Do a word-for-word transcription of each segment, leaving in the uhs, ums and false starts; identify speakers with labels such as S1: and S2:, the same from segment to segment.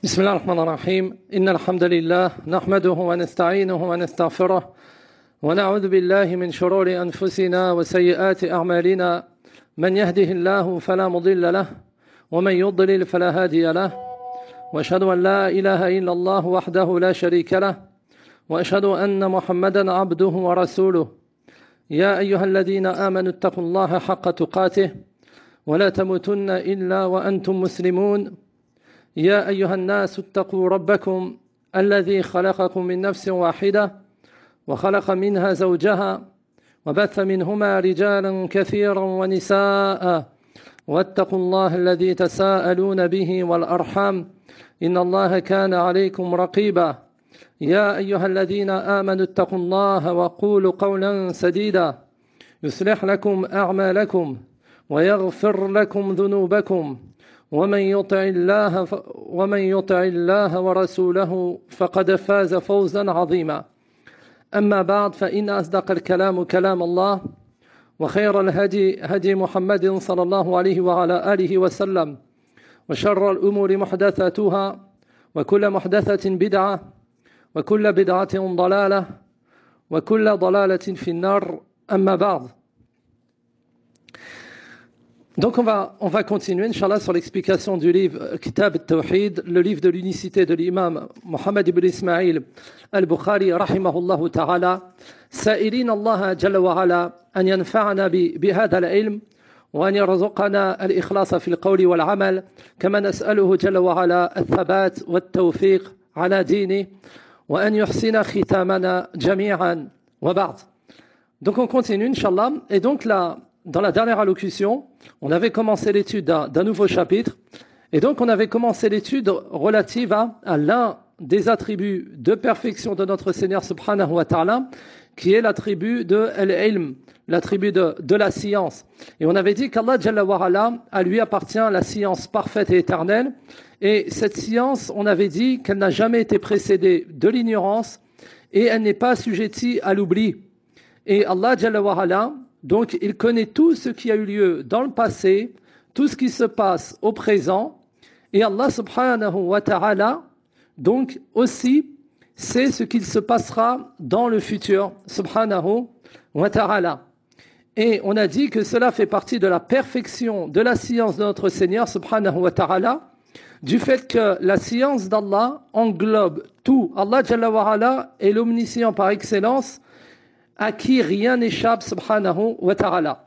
S1: بسم الله الرحمن الرحيم إن الحمد لله نحمده ونستعينه ونستغفره ونعوذ بالله من شرور أنفسنا وسيئات أعمالنا من يهده الله فلا مضل له ومن يضلل فلا هادي له وأشهد أن لا إله إلا الله وحده لا شريك له وأشهد أن محمدا عبده ورسوله يا أيها الذين آمنوا اتقوا الله حق تقاته ولا تموتن إلا وأنتم مسلمون يا أيها الناس اتقوا ربكم الذي خلقكم من نفس واحدة وخلق منها زوجها وبث منهما رجالا كثيرا ونساء واتقوا الله الذي تساءلون به والأرحام إن الله كان عليكم رقيبا يا أيها الذين آمنوا اتقوا الله وقولوا قولا سديدا يصلح لكم أعمالكم ويغفر لكم ذنوبكم ومن يطع الله ف... ومن يطع الله ورسوله فقد فاز فوزا عظيما أما بعد فإن أصدق الكلام كلام الله وخير الهدي هدي محمد صلى الله عليه وعلى آله وسلم وشر الأمور محدثاتها وكل محدثة بدعة وكل بدعة ضلالة وكل ضلالة في النار أما بعد. Donc on va, on va continuer, Inch'Allah, sur l'explication du livre Kitab al-Tawhid, le livre de l'unicité de l'imam Mohammed ibn Ismail al-Bukhari, rahimahullah ta'ala, سائلين الله جل وعلا أن ينفعنا بهذا العلم وأن يرزقنا الإخلاص في القول والعمل كما نسأله جل وعلا الثبات والتوفيق على دينه وأن يحسن ختامنا جميعا وبعد. Donc on continue, Inch'Allah, et donc là, dans la dernière allocution, on avait commencé l'étude d'un, d'un nouveau chapitre. Et donc, on avait commencé l'étude relative à, à l'un des attributs de perfection de notre Seigneur subhanahu wa ta'ala, qui est l'attribut de al-ilm, l'attribut de, de la science. Et on avait dit qu'Allah Jalla wa Ala, à lui appartient la science parfaite et éternelle. Et cette science, on avait dit qu'elle n'a jamais été précédée de l'ignorance et elle n'est pas assujettie à l'oubli. Et Allah Jalla wa Ala, donc, il connaît tout ce qui a eu lieu dans le passé, tout ce qui se passe au présent. Et Allah subhanahu wa ta'ala, donc, aussi, sait ce qu'il se passera dans le futur, subhanahu wa ta'ala. Et on a dit que cela fait partie de la perfection de la science de notre Seigneur, subhanahu wa ta'ala, du fait que la science d'Allah englobe tout. Allah Jalla wa Ala est l'omniscient par excellence, à qui rien n'échappe, subhanahu wa ta'ala.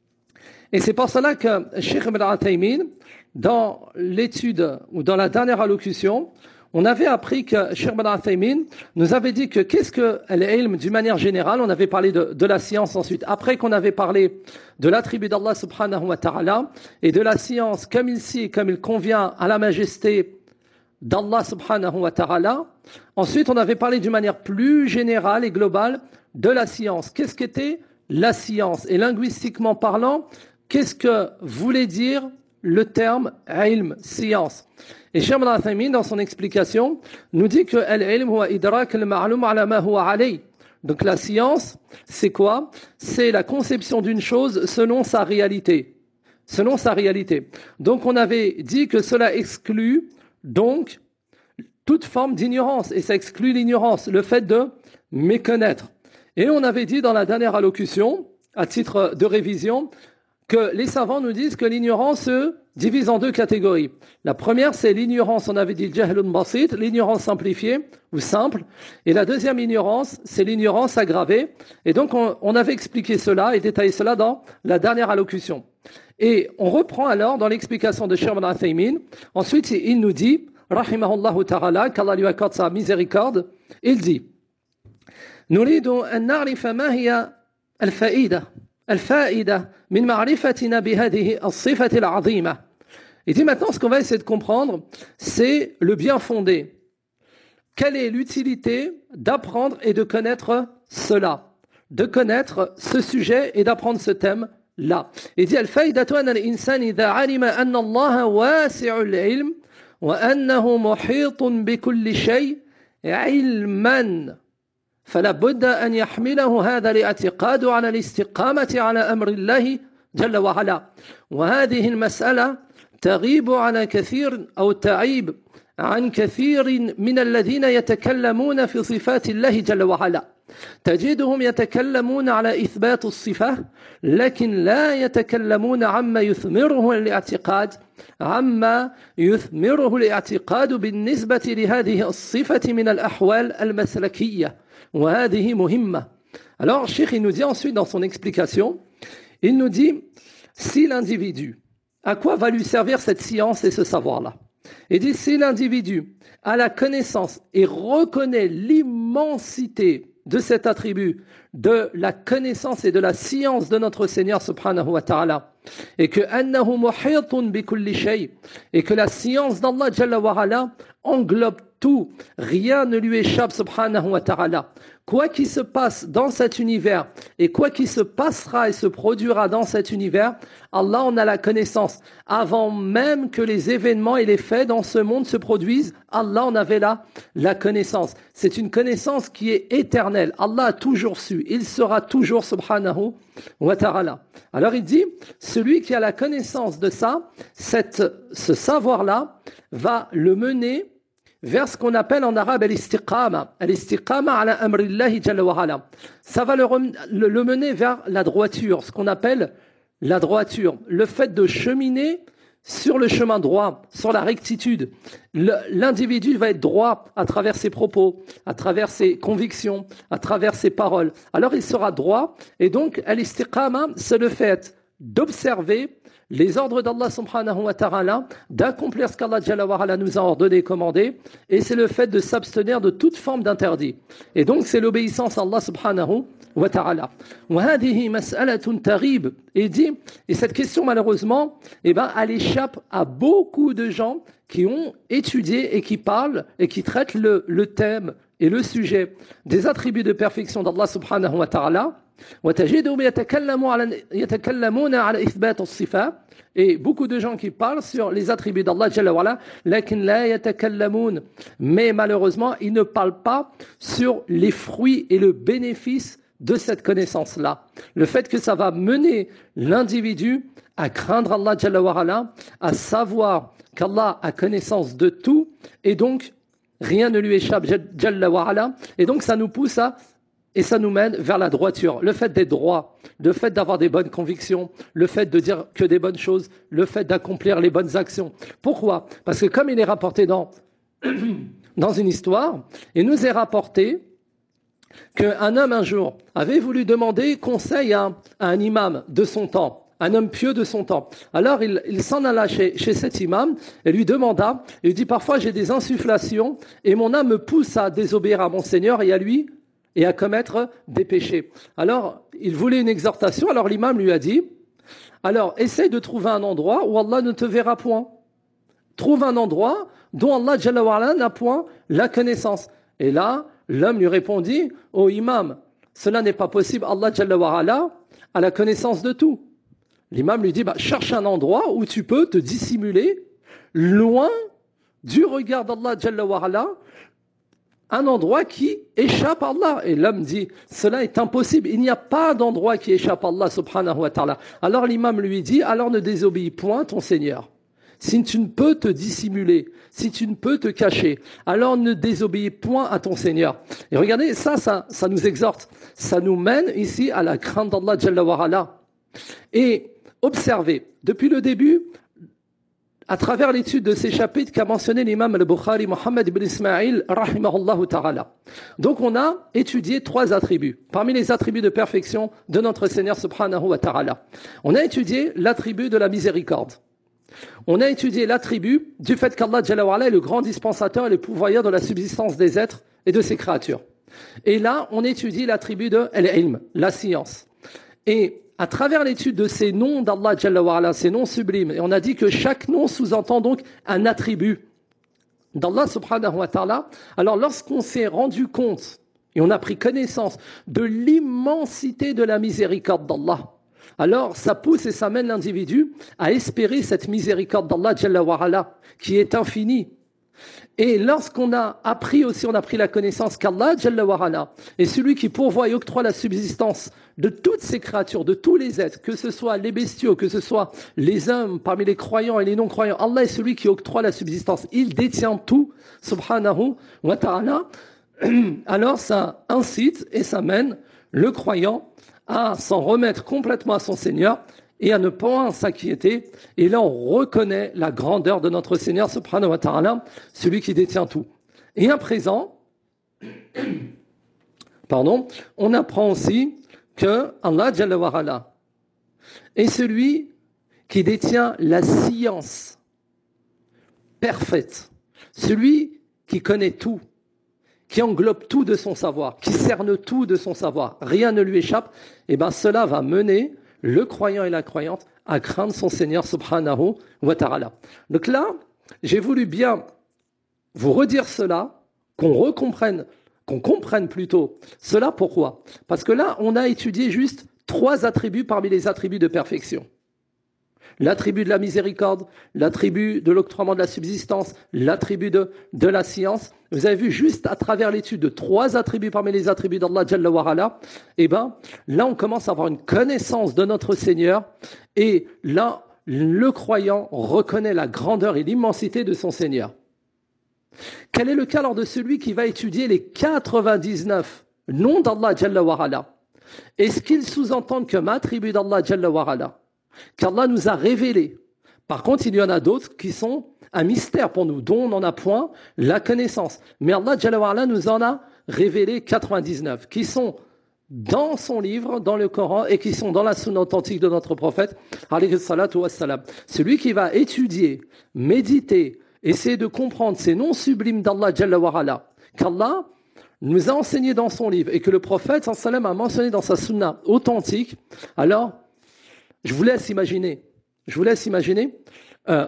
S1: Et c'est pour cela que Cheikh Ibn Uthaymin, dans l'étude, ou dans la dernière allocution, on avait appris que Cheikh Ibn Uthaymin nous avait dit que qu'est-ce que l'ilm d'une manière générale. On avait parlé de, de la science ensuite. Après qu'on avait parlé de l'attribut d'Allah subhanahu wa ta'ala, et de la science comme il s'y, comme il convient à la majesté d'Allah subhanahu wa ta'ala. Ensuite, on avait parlé d'une manière plus générale et globale de la science. Qu'est-ce qu'était la science? Et linguistiquement parlant, qu'est-ce que voulait dire le terme ilm, science? Et Cheikh Ibn Uthaymin, dans son explication, nous dit que al-ilm huwa idrak al-ma'lum ala ma huwa alayh. Donc la science, c'est quoi? C'est la conception d'une chose selon sa réalité. Selon sa réalité. Donc on avait dit que cela exclut donc toute forme d'ignorance. Et ça exclut l'ignorance, le fait de méconnaître. Et on avait dit dans la dernière allocution, à titre de révision, que les savants nous disent que l'ignorance se divise en deux catégories. La première, c'est l'ignorance, on avait dit jahlun basit, l'ignorance simplifiée ou simple. Et la deuxième ignorance, c'est l'ignorance aggravée. Et donc, on, on avait expliqué cela et détaillé cela dans la dernière allocution. Et on reprend alors dans l'explication de Cheikh Ibn Uthaymin. Ensuite, il nous dit, rahimahullahu ta'ala, qu'Allah lui accorde sa miséricorde, il dit, نريد أن نعرف ما هي الفائدة الفائدة من معرفتنا بهذه الصفة العظيمة. Il dit maintenant ce qu'on va essayer de comprendre, c'est le bien fondé. Quelle est l'utilité d'apprendre et de connaître cela, de connaître ce sujet et d'apprendre ce thème-là. Il dit الفائدة أن الإنسان إذا علم أن الله واسع العلم وأنه محيط بكل شيء علما فلا بد أن يحمله هذا الاعتقاد على الاستقامة على أمر الله جل وعلا. وهذه المسألة تغيب على كثير أو تعيب عن كثير من الذين يتكلمون في صفات الله جل وعلا تجدهم يتكلمون على إثبات الصفة لكن لا يتكلمون عما يثمره الاعتقاد عما يثمره الاعتقاد بالنسبة لهذه الصفة من الأحوال المسلكية وهذه مهمة. Alors, Cheikh, il nous dit ensuite dans son explication, il nous dit, si l'individu, à quoi va lui servir cette science et ce savoir-là? Il dit, si l'individu a la connaissance et reconnaît l'immensité de cet attribut, de la connaissance et de la science de notre Seigneur subhanahu wa ta'ala, et que annahu muhitun bi kulli shay, et que la science d'Allah jalla wa ala englobe tout, rien ne lui échappe subhanahu wa ta'ala. Quoi qu'il se passe dans cet univers et quoi qu'il se passera et se produira dans cet univers, Allah en a la connaissance. Avant même que les événements et les faits dans ce monde se produisent, Allah en avait là la connaissance. C'est une connaissance qui est éternelle. Allah a toujours su. Il sera toujours subhanahu wa ta'ala. Alors il dit, celui qui a la connaissance de ça, cette, ce savoir-là va le mener vers ce qu'on appelle en arabe al-istiqama. Al-istiqama ala amrillahi jalla wa ala. Ça va le, le, le mener vers la droiture, ce qu'on appelle la droiture. Le fait de cheminer sur le chemin droit, sur la rectitude. Le, l'individu va être droit à travers ses propos, à travers ses convictions, à travers ses paroles. Alors il sera droit. Et donc, al-istiqama, c'est le fait d'observer les ordres d'Allah subhanahu wa ta'ala, d'accomplir ce qu'Allah jalla wa ala nous a ordonné et commandé, et c'est le fait de s'abstenir de toute forme d'interdit. Et donc c'est l'obéissance à Allah subhanahu wa ta'ala. وَهَذِهِ مَسْأَلَةٌ تَغِيبٌ. Et dit, et cette question malheureusement, eh ben, elle échappe à beaucoup de gens qui ont étudié et qui parlent et qui traitent le, le thème et le sujet des attributs de perfection d'Allah subhanahu wa ta'ala. وتجدهم يتكلمون على يتكلمون على إثبات الصفات et beaucoup de gens qui parlent sur les attributs d'Allah Jalla wa ala لكن لا يتكلمون mais malheureusement ils ne parlent pas sur les fruits et le bénéfice de cette connaissance-là. Le fait que ça va mener l'individu à craindre Allah Jalla wa ala, à savoir qu'Allah a connaissance de tout et donc rien ne lui échappe Jalla wa ala, et donc ça nous pousse à et ça nous mène vers la droiture. Le fait d'être droit, le fait d'avoir des bonnes convictions, le fait de dire que des bonnes choses, le fait d'accomplir les bonnes actions. Pourquoi? Parce que comme il est rapporté dans, dans une histoire, il nous est rapporté qu'un homme un jour avait voulu demander conseil à, à un imam de son temps, un homme pieux de son temps. Alors il, il s'en alla chez, chez cet imam et lui demanda, il lui dit parfois j'ai des insufflations et mon âme me pousse à désobéir à mon Seigneur et à lui et à commettre des péchés. Alors, il voulait une exhortation, alors l'imam lui a dit, alors, essaye de trouver un endroit où Allah ne te verra point. Trouve un endroit dont Allah Jalla wa ala n'a point la connaissance. Et là, l'homme lui répondit, ô imam, cela n'est pas possible, Allah Jalla wa ala a la connaissance de tout. L'imam lui dit, bah, cherche un endroit où tu peux te dissimuler loin du regard d'Allah Jalla wa ala, un endroit qui échappe à Allah. Et l'homme dit, cela est impossible. Il n'y a pas d'endroit qui échappe à Allah subhanahu wa ta'ala. Alors l'imam lui dit, alors ne désobéis point ton Seigneur. Si tu ne peux te dissimuler, si tu ne peux te cacher, alors ne désobéis point à ton Seigneur. Et regardez, ça, ça, ça nous exhorte. Ça nous mène ici à la crainte d'Allah Jalla wa ala. Et observez, depuis le début, à travers l'étude de ces chapitres qu'a mentionné l'imam al-Bukhari, Mohammed ibn Ismail, rahimahullah ta'ala. Donc on a étudié trois attributs, parmi les attributs de perfection de notre Seigneur subhanahu wa ta'ala. On a étudié l'attribut de la miséricorde. On a étudié l'attribut du fait qu'Allah Jalla wa ala est le grand dispensateur et le pourvoyeur de la subsistance des êtres et de ses créatures. Et là, on étudie l'attribut de al-ilm, la science. Et à travers l'étude de ces noms d'Allah Jalla wa ala, ces noms sublimes, et on a dit que chaque nom sous-entend donc un attribut d'Allah subhanahu wa ta'ala. Alors lorsqu'on s'est rendu compte, et on a pris connaissance de l'immensité de la miséricorde d'Allah, alors ça pousse et ça mène l'individu à espérer cette miséricorde d'Allah Jalla wa ala, qui est infinie. Et lorsqu'on a appris aussi, on a pris la connaissance qu'Allah Jalla wa Ala est celui qui pourvoit et octroie la subsistance de toutes ces créatures, de tous les êtres, que ce soit les bestiaux, que ce soit les hommes parmi les croyants et les non-croyants. Allah est celui qui octroie la subsistance. Il détient tout, subhanahu wa ta'ala. Alors ça incite et ça mène le croyant à s'en remettre complètement à son Seigneur et à ne pas s'inquiéter. Et là, on reconnaît la grandeur de notre Seigneur, subhanahu wa ta'ala, celui qui détient tout. Et à présent, pardon, on apprend aussi que Allah Jalla wa Ala est celui qui détient la science parfaite, celui qui connaît tout, qui englobe tout de son savoir, qui cerne tout de son savoir, rien ne lui échappe. Et bien cela va mener le croyant et la croyante à craindre son Seigneur subhanahu wa ta'ala. Donc là, j'ai voulu bien vous redire cela, qu'on recomprenne, qu'on comprenne plutôt cela. Pourquoi ? Parce que là, on a étudié juste trois attributs parmi les attributs de perfection. L'attribut de la miséricorde, l'attribut de l'octroiement de la subsistance, l'attribut de, de la science. Vous avez vu juste à travers l'étude de trois attributs parmi les attributs d'Allah Jalla wa Ala, eh ben, là on commence à avoir une connaissance de notre Seigneur et là, le croyant reconnaît la grandeur et l'immensité de son Seigneur. Quel est le cas alors de celui qui va étudier les quatre-vingt-dix-neuf noms d'Allah Jalla wa Ala ? Est-ce qu'ils sous-entendent que m'attribue d'Allah Jalla wa Ala, qu'Allah nous a révélé? Par contre, il y en a d'autres qui sont un mystère pour nous, dont on n'en a point la connaissance. Mais Allah Jalla wa Ala nous en a révélé quatre-vingt-dix-neuf, qui sont dans son livre, dans le Coran, et qui sont dans la sunna authentique de notre prophète, alayhi salatu wassalam. Celui qui va étudier, méditer, essayer de comprendre ces noms sublimes d'Allah Jalla wa Ala, qu'Allah nous a enseigné dans son livre, et que le prophète sallallahu alayhi wa sallam a mentionné dans sa sunna authentique, alors, je vous laisse imaginer, je vous laisse imaginer euh,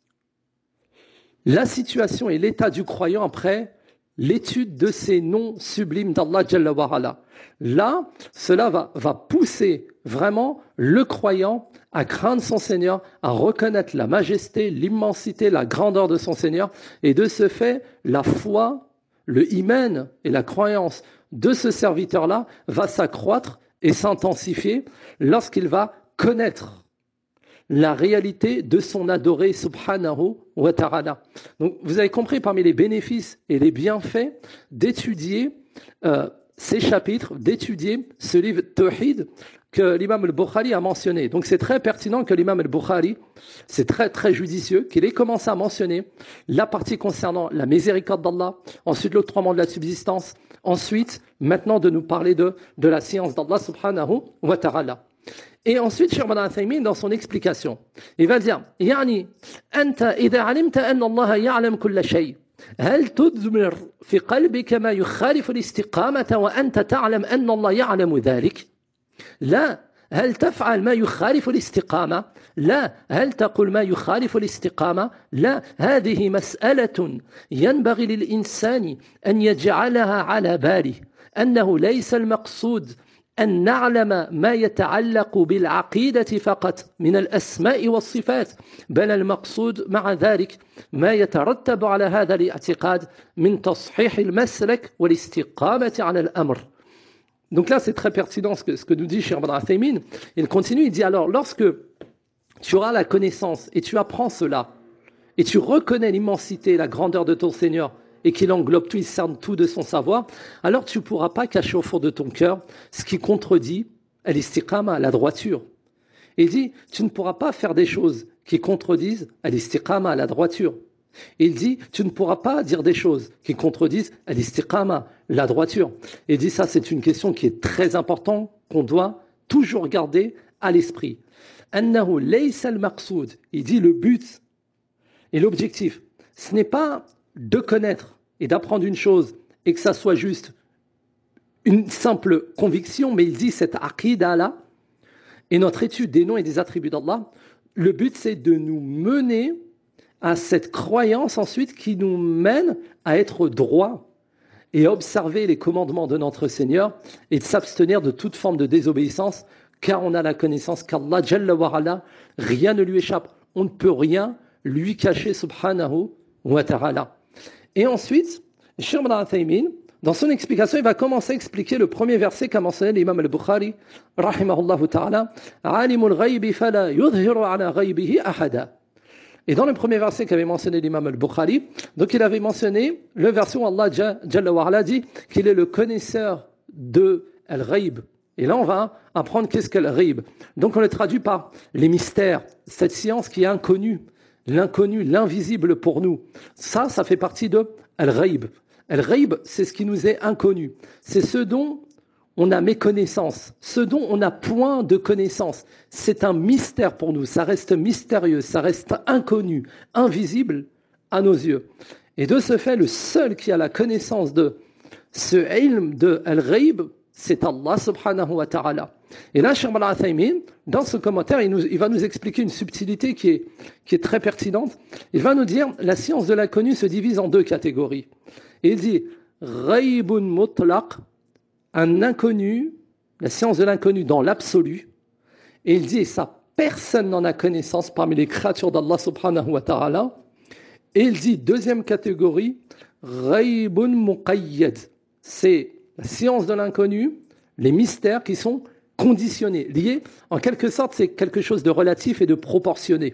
S1: la situation et l'état du croyant après l'étude de ces noms sublimes d'Allah Jalla wa Ala. Là, cela va, va pousser vraiment le croyant à craindre son Seigneur, à reconnaître la majesté, l'immensité, la grandeur de son Seigneur, et de ce fait, la foi, le iman et la croyance de ce serviteur-là va s'accroître et s'intensifier lorsqu'il va connaître la réalité de son adoré subhanahu wa ta'ala. Donc vous avez compris parmi les bénéfices et les bienfaits d'étudier euh, ces chapitres, d'étudier ce livre Tawhid que l'imam al-Bukhari a mentionné. Donc c'est très pertinent que l'imam al-Bukhari, c'est très très judicieux qu'il ait commencé à mentionner la partie concernant la miséricorde d'Allah, ensuite l'octroiement de la subsistance, ensuite maintenant de nous parler de, de la science d'Allah subhanahu wa ta'ala. Et ensuite, Cheikh Ibn Uthaymin, dans son explication, il va dire, يعني أنت إذا علمت أن الله يعلم كل شيء هل تضمر في قلبك ما يخالف الاستقامة وأنت تعلم أن الله يعلم ذلك؟ لا. هل تفعل ما يخالف الاستقامة؟ لا. هل تقول ما يخالف الاستقامة؟ لا. هذه مسألة ينبغي للإنسان أن يجعلها على باله أنه ليس المقصود أن نعلم ما يتعلق بالعقيدة فقط من الأسماء والصفات، بل المقصود مع ذلك ما يترتب على هذا الاعتقاد من تصحيح المسلك والاستقامة على الأمر. Donc là, c'est très pertinent ce que, ce que nous dit Cheikh Ibn Uthaymin. Il continue, il dit alors, lorsque tu auras la connaissance et tu apprends cela, et tu reconnais l'immensité et la grandeur de ton Seigneur, et qu'il englobe tout, il cerne tout de son savoir, alors tu ne pourras pas cacher au fond de ton cœur ce qui contredit al-istiqama, la droiture. Et il dit, tu ne pourras pas faire des choses qui contredisent al-istiqama, la droiture. Et il dit, tu ne pourras pas dire des choses qui contredisent al-istiqama, la droiture. Et il dit, ça c'est une question qui est très importante, qu'on doit toujours garder à l'esprit. Annahu laysa al-maqsoud. Il dit, le but et l'objectif, ce n'est pas de connaître et d'apprendre une chose et que ça soit juste une simple conviction, mais il dit cette aqidah-là et notre étude des noms et des attributs d'Allah, le but c'est de nous mener à cette croyance ensuite qui nous mène à être droit et à observer les commandements de notre Seigneur et de s'abstenir de toute forme de désobéissance, car on a la connaissance qu'Allah Jalla wa Ala, rien ne lui échappe, on ne peut rien lui cacher subhanahu wa ta'ala. Et ensuite, Cheikh Ibn Uthaymin, dans son explication, il va commencer à expliquer le premier verset qu'a mentionné l'imam al-Bukhari, rahimahullah ta'ala, « Alimul ghaybi fala yudhiru ala ghaybihi ahada » Et dans le premier verset qu'avait mentionné l'imam al-Bukhari, donc il avait mentionné le verset où Allah Jalla wa Ala dit qu'il est le connaisseur de al-ghayb. Et là, on va apprendre qu'est-ce qu'est al-ghayb. Donc on le traduit par les mystères, cette science qui est inconnue, l'inconnu, l'invisible pour nous. Ça, ça fait partie de al-ghayb. Al-ghayb, c'est ce qui nous est inconnu. C'est ce dont on a méconnaissance, ce dont on n'a point de connaissance. C'est un mystère pour nous, ça reste mystérieux, ça reste inconnu, invisible à nos yeux. Et de ce fait, le seul qui a la connaissance de ce ilm de al-ghayb, c'est Allah subhanahu wa ta'ala. Et là, Cheikh Ibn Uthaymin, dans ce commentaire, il, nous, il va nous expliquer une subtilité qui est, qui est très pertinente. Il va nous dire, la science de l'inconnu se divise en deux catégories. Et il dit, ghaybun mutlaq, un inconnu, la science de l'inconnu dans l'absolu. Et il dit, ça, personne n'en a connaissance parmi les créatures d'Allah subhanahu wa ta'ala. Et il dit, deuxième catégorie, ghaybun muqayyad. C'est la science de l'inconnu, les mystères qui sont conditionnés, liés. En quelque sorte, c'est quelque chose de relatif et de proportionné.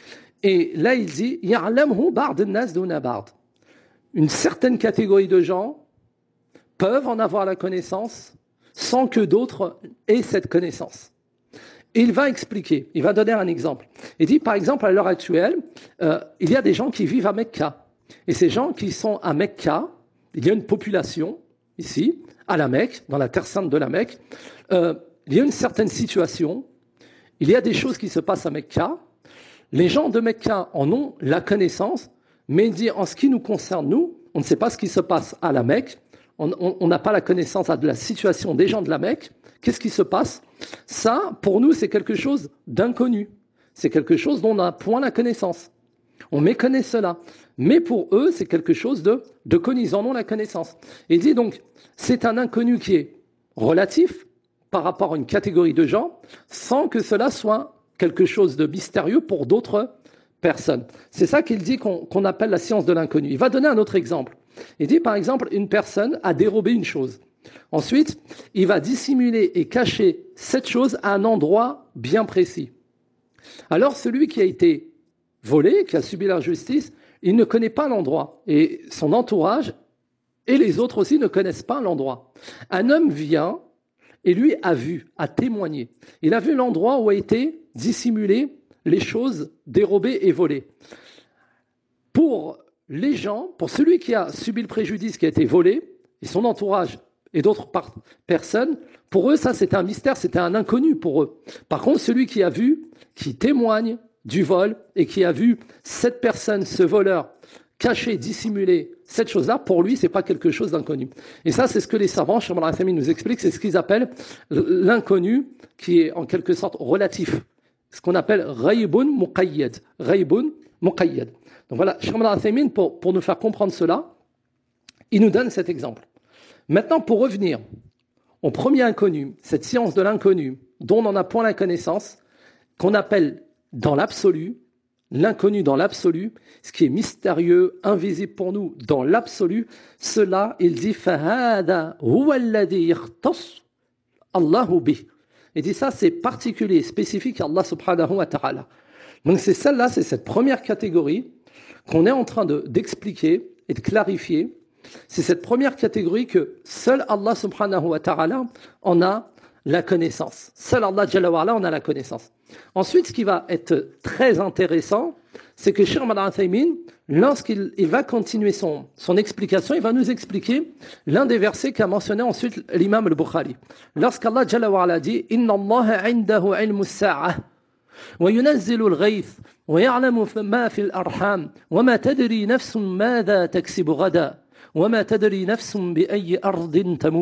S1: Et là, il dit, ya'lamhu ba'd an-nas duna ba'd. Une certaine catégorie de gens peuvent en avoir la connaissance sans que d'autres aient cette connaissance. Et il va expliquer, il va donner un exemple. Il dit, par exemple, à l'heure actuelle, euh, il y a des gens qui vivent à Mecca. Et ces gens qui sont à Mecca, il y a une population, ici, à la Mecque, dans la terre sainte de la Mecque, euh, il y a une certaine situation, il y a des choses qui se passent à Mecca, les gens de Mecca en ont la connaissance, mais il dit, en ce qui nous concerne, nous, on ne sait pas ce qui se passe à la Mecque, on n'a pas la connaissance de la situation des gens de la Mecque. Qu'est-ce qui se passe? Ça, pour nous, c'est quelque chose d'inconnu. C'est quelque chose dont on n'a point la connaissance. On méconnaît cela. Mais pour eux, c'est quelque chose de, de connu. Ils en ont la connaissance. Et il dit donc, c'est un inconnu qui est relatif par rapport à une catégorie de gens, sans que cela soit quelque chose de mystérieux pour d'autres personnes. C'est ça qu'il dit qu'on qu'on appelle la science de l'inconnu. Il va donner un autre exemple. Il dit par exemple, une personne a dérobé une chose. Ensuite, il va dissimuler et cacher cette chose à un endroit bien précis. Alors celui qui a été volé, qui a subi l'injustice, il ne connaît pas l'endroit. Et son entourage et les autres aussi ne connaissent pas l'endroit. Un homme vient et lui a vu, a témoigné. Il a vu l'endroit où a été dissimulé les choses dérobées et volées. Pour les gens, pour celui qui a subi le préjudice, qui a été volé, et son entourage et d'autres personnes, pour eux, ça c'était un mystère, c'était un inconnu pour eux. Par contre, celui qui a vu, qui témoigne du vol et qui a vu cette personne, ce voleur, cacher, dissimuler cette chose-là, pour lui, c'est pas quelque chose d'inconnu. Et ça, c'est ce que les savants, Cheikh Ibn Uthaymin nous explique, c'est ce qu'ils appellent l'inconnu, qui est en quelque sorte relatif. Ce qu'on appelle ghaybun muqayyad. Ghaybun muqayyad. Donc voilà, Cheikh Ibn Uthaymin, pour, pour nous faire comprendre cela, il nous donne cet exemple. Maintenant, pour revenir au premier inconnu, cette science de l'inconnu, dont on n'en a point la connaissance, qu'on appelle dans l'absolu, l'inconnu dans l'absolu, ce qui est mystérieux, invisible pour nous dans l'absolu, cela, il dit, فَهَذَا هُوَ الَّذِي يَخْتَصُّ اللَّهُ بِهِ. Il dit ça, c'est particulier, spécifique à Allah subhanahu wa ta'ala. Donc c'est celle-là, c'est cette première catégorie qu'on est en train de, d'expliquer et de clarifier. C'est cette première catégorie que seul Allah subhanahu wa ta'ala en a la connaissance. Seul Allah Jalla wa Ala en a la connaissance. Ensuite, ce qui va être très intéressant, c'est que Cheikh Ibn Uthaymin, lorsqu'il il va continuer son, son explication, il va nous expliquer l'un des versets qu'a mentionné ensuite l'imam al-Bukhari. Lorsqu'Allah Jalla wa Ala dit « Inna Allah indahu ilmu as-sa'ah wa yunazzilu al-ghayth wa ya'lamu ma fi al-arham wa ma tadri nafsun madha taksibu ghada wa ma tadri nafsun bi ayyi ardin tamut »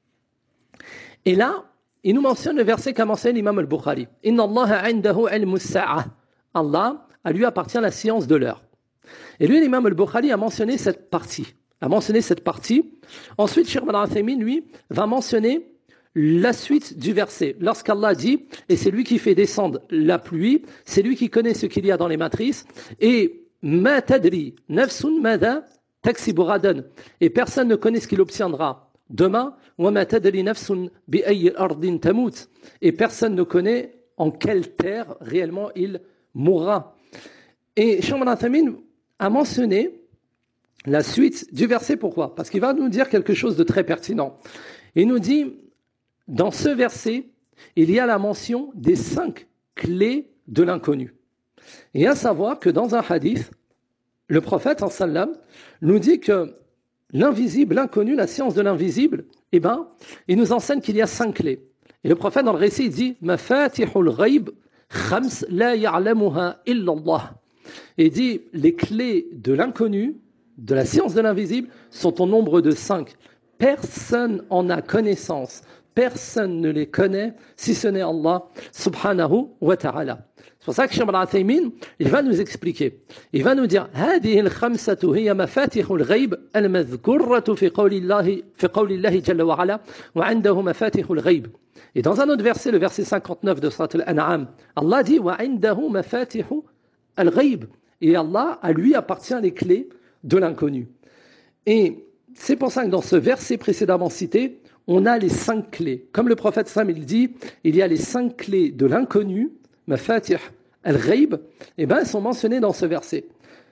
S1: Et là, il nous mentionne le verset qu'a mentionné l'imam al-Bukhari. « Inna Allah indahu ilmu as-sa'ah » Allah, à lui appartient la science de l'heure. Et lui, l'imam al-Bukhari a mentionné cette partie. A mentionné cette partie. Ensuite, Cheikh Ibn Uthaymin, lui, va mentionner la suite du verset. Lorsqu'Allah dit, et c'est lui qui fait descendre la pluie, c'est lui qui connaît ce qu'il y a dans les matrices, et ma tadri nafsun madha taksibu ghadan, et personne ne connaît ce qu'il obtiendra demain, wa ma tadri nafsun bi ayyi ardin tamut, et personne ne connaît en quelle terre réellement il mourra. Et Cheikh Ibn Uthaymin a mentionné la suite du verset. Pourquoi? Parce qu'il va nous dire quelque chose de très pertinent. Il nous dit, dans ce verset, il y a la mention des cinq clés de l'inconnu. Et à savoir que dans un hadith, le prophète, en sallam, nous dit que l'invisible, l'inconnu, la science de l'invisible, eh ben, il nous enseigne qu'il y a cinq clés. Et le prophète, dans le récit, il dit « Mafatihul ghayb khams la ya'lamuha illa Allah » Et il dit « Les clés de l'inconnu, de la science de l'invisible, sont au nombre de cinq. Personne en a connaissance, personne ne les connaît, si ce n'est Allah subhanahu wa ta'ala. » C'est pour ça que Cheikh Ibn Uthaymin, il va nous expliquer. Il va nous dire هذه الخمسة هي مفاتيح الغيب المذكورة في قول الله في قول الله جل وعلا وعنده مفاتيح الغيب. Et dans un autre verset, le verset cinquante-neuf de Surat Al-An'am, Allah dit وعنده مفاتيح الغيب. Et Allah, à lui appartient les clés de l'inconnu. Et c'est pour ça que dans ce verset précédemment cité, on a les cinq clés. Comme le prophète Sam, il dit, il y a les cinq clés de l'inconnu, Mafatih al-Ghayb, et ben elles sont mentionnées dans ce verset.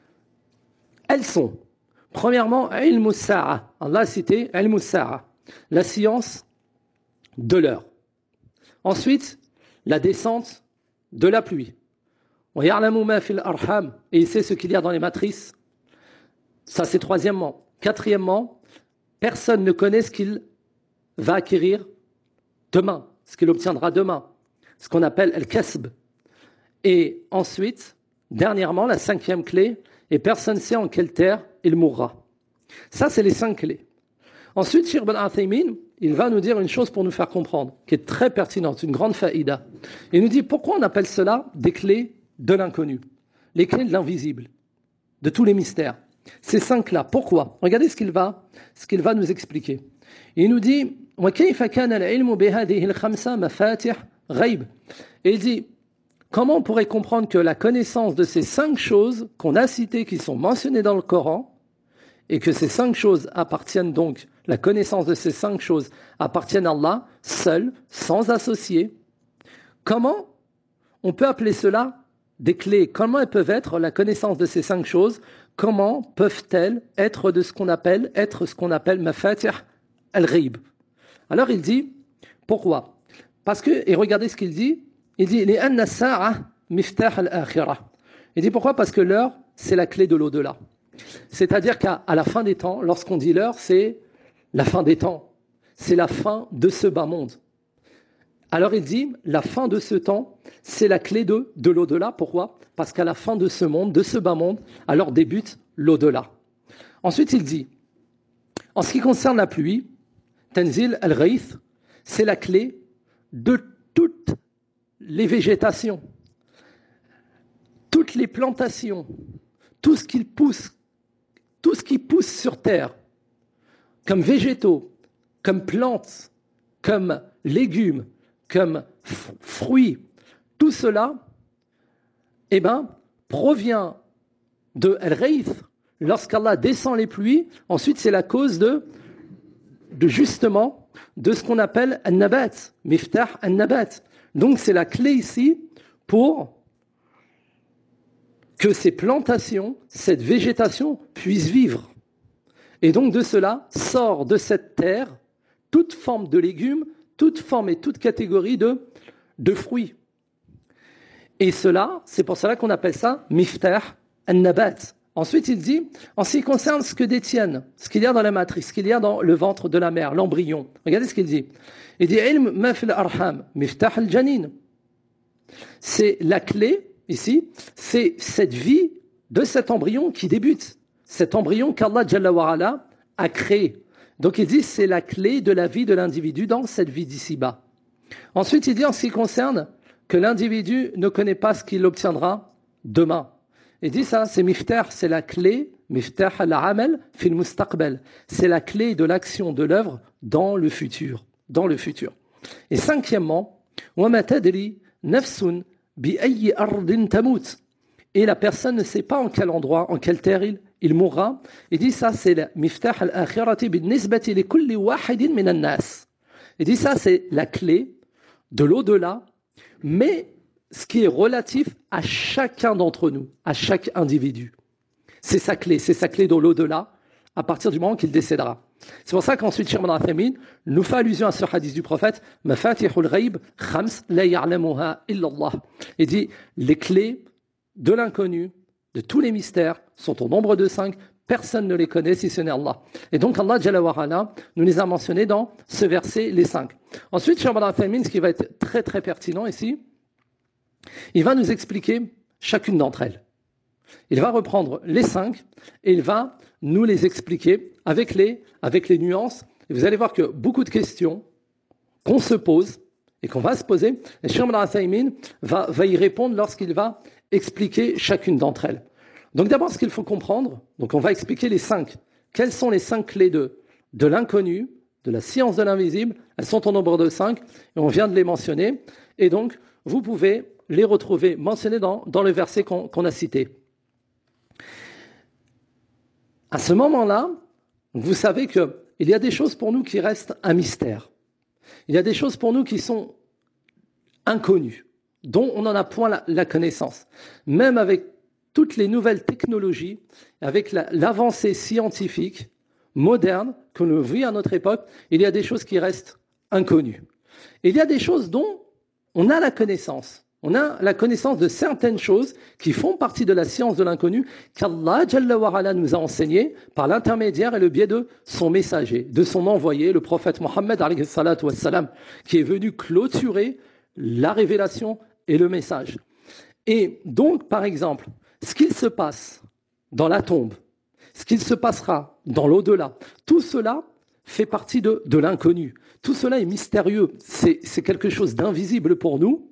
S1: Elles sont, premièrement, ilmu sa'a. Allah a cité ilmu sa'a, la science de l'heure. Ensuite, la descente de la pluie. Wa ya'lamu ma fil arham, et il sait ce qu'il y a dans les matrices. Ça, c'est troisièmement. Quatrièmement, personne ne connaît ce qu'il va acquérir demain, ce qu'il obtiendra demain, ce qu'on appelle al-kasb. Et ensuite, dernièrement, la cinquième clé, et personne ne sait en quelle terre il mourra. Ça, c'est les cinq clés. Ensuite, Cheikh Ibn Uthaymin, il va nous dire une chose pour nous faire comprendre, qui est très pertinente, une grande faïda. Il nous dit pourquoi on appelle cela des clés de l'inconnu, les clés de l'invisible, de tous les mystères. Ces cinq-là, pourquoi? Regardez ce qu'il va, ce qu'il va nous expliquer. Il nous dit, وَكَيْفَ كَانَ الْعِلْمُ بِهَذِهِ الْخَمْسَةِ مَفَاتِحْ غَيْبٍ. Et il dit, comment on pourrait comprendre que la connaissance de ces cinq choses qu'on a citées, qui sont mentionnées dans le Coran, et que ces cinq choses appartiennent donc, la connaissance de ces cinq choses appartiennent à Allah, seul, sans associé. Comment on peut appeler cela des clés? Comment elles peuvent être la connaissance de ces cinq choses? Comment peuvent-elles être de ce qu'on appelle, être ce qu'on appelle mafatih al-ghayb? Alors il dit, pourquoi? Parce que, et regardez ce qu'il dit, il dit, لأن الساعة مفتاح الآخرة. Il dit pourquoi? Parce que l'heure, c'est la clé de l'au-delà. C'est-à-dire qu'à à la fin des temps, lorsqu'on dit l'heure, c'est la fin des temps. C'est la fin de ce bas monde. Alors il dit, la fin de ce temps, c'est la clé de, de l'au-delà. Pourquoi? Parce qu'à la fin de ce monde, de ce bas monde, alors débute l'au-delà. Ensuite, il dit, en ce qui concerne la pluie, Tanzil al-Ghayth, c'est la clé de toutes les végétations, toutes les plantations, tout ce qui pousse, tout ce qui pousse sur terre, comme végétaux, comme plantes, comme légumes, comme fruits, tout cela, eh ben, provient de Al-Ghayth. Lorsqu'Allah descend les pluies, ensuite c'est la cause de, de justement, de ce qu'on appelle An-Nabat, Miftah An-Nabat. Donc c'est la clé ici pour que ces plantations, cette végétation puisse vivre. Et donc de cela sort de cette terre toute forme de légumes, toute forme et toute catégorie de, de fruits. Et cela, c'est pour cela qu'on appelle ça Miftah An-Nabat. Ensuite, il dit, en ce qui concerne ce que détiennent, ce qu'il y a dans la matrice, ce qu'il y a dans le ventre de la mère, l'embryon. Regardez ce qu'il dit. Il dit, ilm ma fil arham, miftah al-janin. C'est la clé, ici, c'est cette vie de cet embryon qui débute. Cet embryon qu'Allah Jalla wa Ala a créé. Donc il dit, c'est la clé de la vie de l'individu dans cette vie d'ici-bas. Ensuite, il dit, en ce qui concerne que l'individu ne connaît pas ce qu'il obtiendra demain. Il dit ça, c'est miftah, c'est la clé, miftah al-amal fil mustaqbal. C'est la clé de l'action de l'œuvre dans le futur, dans le futur. Et cinquièmement, wa ma tadri nafsun bi ayyi ardin tamut. Et la personne ne sait pas en quel endroit, en quelle terre il, il mourra. Il dit ça, c'est le miftah al-akhirati bin-nisbati li kulli wahidin min an-nas. Il dit ça, c'est la clé de l'au-delà, mais ce qui est relatif à chacun d'entre nous, à chaque individu. C'est sa clé, c'est sa clé de l'au-delà, à partir du moment qu'il décédera. C'est pour ça qu'ensuite, Cheikh Ibn Uthaymin nous fait allusion à ce hadith du prophète, Mafatihul ghaib khams la ya'lamuha illa Allah. Il dit, les clés de l'inconnu, de tous les mystères, sont au nombre de cinq. Personne ne les connaît si ce n'est Allah. Et donc Allah Jalla wa Ala nous les a mentionnés dans ce verset, les cinq. Ensuite, Cheikh Ibn Uthaymin, ce qui va être très très pertinent ici, il va nous expliquer chacune d'entre elles. Il va reprendre les cinq et il va nous les expliquer avec les, avec les nuances. Et vous allez voir que beaucoup de questions qu'on se pose et qu'on va se poser, et Cheikh Ibn Uthaymin va, va y répondre lorsqu'il va expliquer chacune d'entre elles. Donc d'abord, ce qu'il faut comprendre, donc on va expliquer les cinq. Quelles sont les cinq clés de, de l'inconnu, de la science de l'invisible? Elles sont au nombre de cinq et on vient de les mentionner. Et donc, vous pouvez les retrouver mentionnés dans, dans le verset qu'on, qu'on a cité. À ce moment-là, vous savez qu'il y a des choses pour nous qui restent un mystère. Il y a des choses pour nous qui sont inconnues, dont on n'en a point la, la connaissance. Même avec toutes les nouvelles technologies, avec la, l'avancée scientifique moderne que nous vivons à notre époque, il y a des choses qui restent inconnues. Et il y a des choses dont on a la connaissance. On a la connaissance de certaines choses qui font partie de la science de l'inconnu qu'Allah Jalla wa Ala nous a enseigné par l'intermédiaire et le biais de son messager, de son envoyé, le prophète Mohammed alayhi salatu wassalam, qui est venu clôturer la révélation et le message. Et donc, par exemple, ce qu'il se passe dans la tombe, ce qu'il se passera dans l'au-delà, tout cela fait partie de, de l'inconnu. Tout cela est mystérieux. C'est, c'est quelque chose d'invisible pour nous.